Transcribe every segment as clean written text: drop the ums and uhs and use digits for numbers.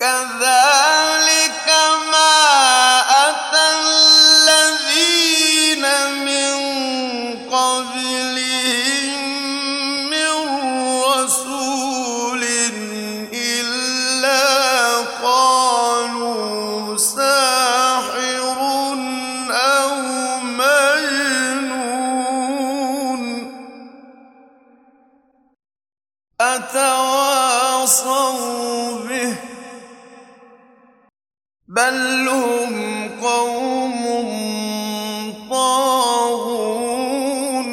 كذلك ما أتى الذين من قبلهم من رسول إلا قالوا ساحر أو مجنون أتواصوا به بل هم قوم طاغون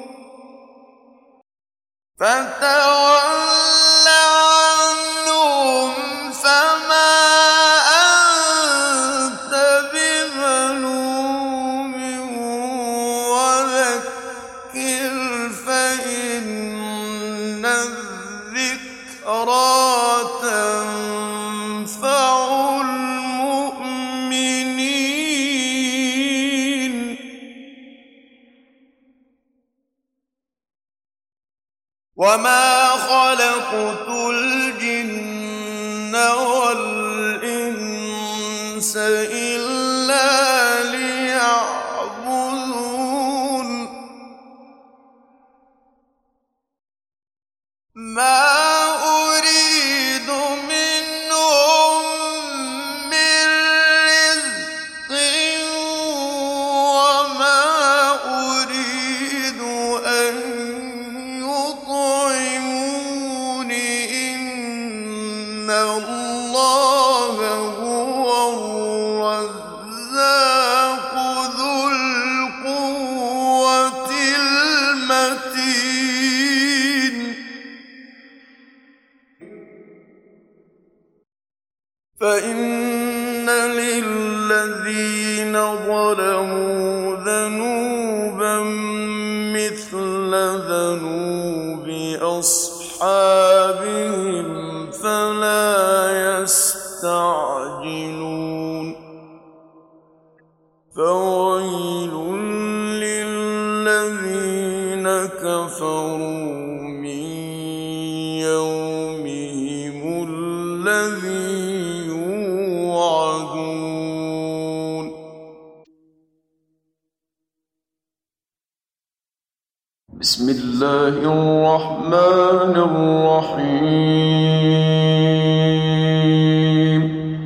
فتول عنهم فما أنت بملوم وذكر فإن الذكرى تنفع المؤمنين وما خلقت الجن والإنس إلا ليعبدون ما أريد منهم من رزق وما أريد أن يطعمون إن الله هو الرزاق ذو القوة المتين فإن للذين ظلموا ذنوبا مثل ذنوب أصحابهم فلا يستعجلون فويل للذين كفروا من يومهم الذي يوعدون بسم الله الرحمن الرحيم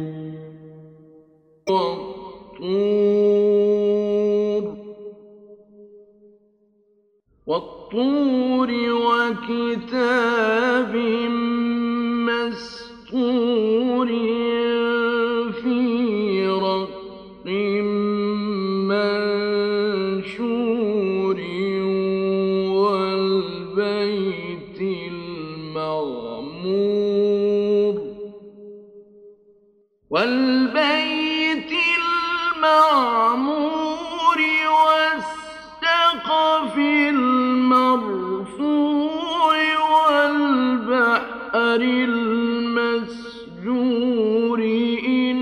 والطور وكتاب مسطور في رق منشور والبيت المعمور والسقف المرفوع والبحر المسجور إن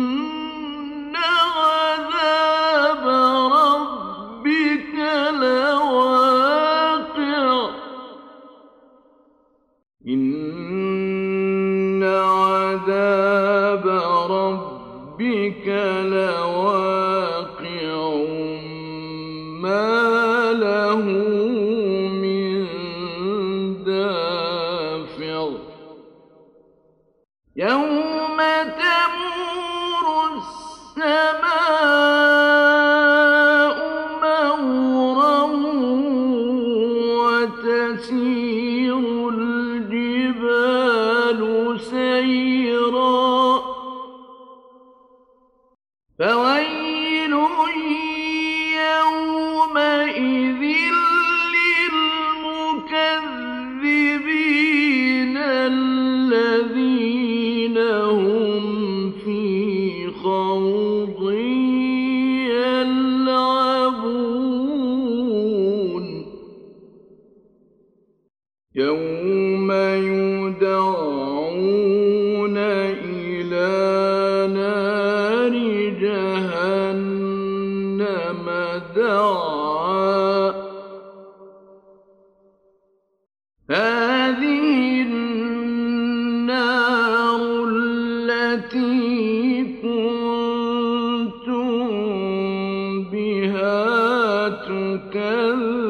عذاب ربك لواقع إن عذاب ربك لواقع ما له من دافع يوم تمور السماء مورا وتسير الجبال سيرا فويل يومئذ للمكذبين الذين هم في خوض يلعبون يوم يدعون إلى نار جهنم دعا هذه النار التي كنتم بها تكذبون